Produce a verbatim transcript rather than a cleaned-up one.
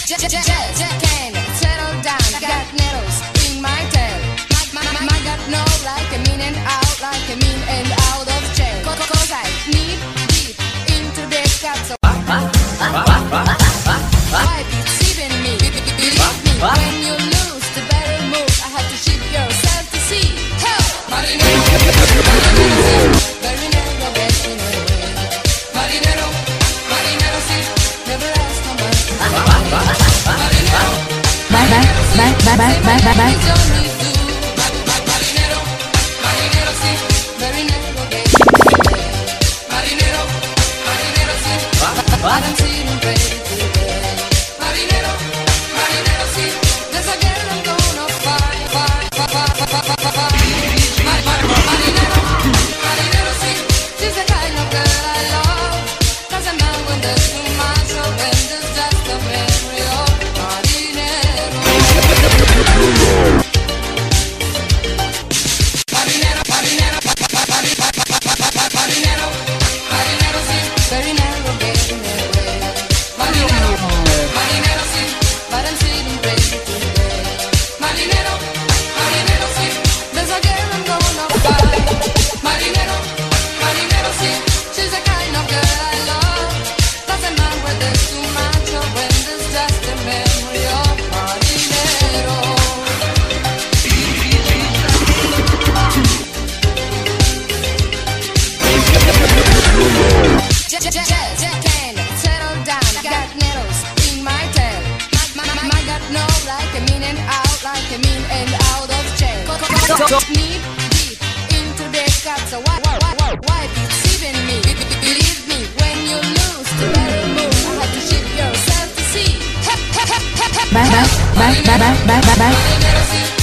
Just, just, just can't settle down. Got nettles in my tail. My, my, my got no like a mean and out, like a mean and out of jail. Cause I need deep into the cut. So why deceiving me? Believe me, when you lose the better move, I have to ship yourself to see. Help! Marinero, marinero, getting away. Marinero, marinero, see, never ask no more. Marinero, Bye bye, bye bye bye bye bye bye. Marinero, marinero, see, marinero, getting away. Marinero, marinero, see, but I'm sitting ready to bed. Marinero, marinero, see, there's a girl I'm gonna find, find, find, find, find, find, find. Marinero, marinero, see, she's the kind of girl I love. Doesn't matter when there's too much or when there's just a memory of marinero. Marinero, marinero, marinero, marinero, see, very narrow, getting away. Marinero, marinero, see, but I'm sitting ready to bed. Marinero, marinero, see, there's a girl I'm gonna find. Marinero, marinero, see, she's the kind of girl I love. Doesn't matter when there's too much or when there's just a memory of marinero. Just, just, just can't settle down. Got nettles in my tail. My, my, my got no like a mean and out, like a mean and out of jail. Need deep into the cut. So why, why, why, why, why deceiving me? Believe me, when you lose the better move, I have to ship yourself to see. Bye bye, bye bye bye bye bye bye. Marinero, see,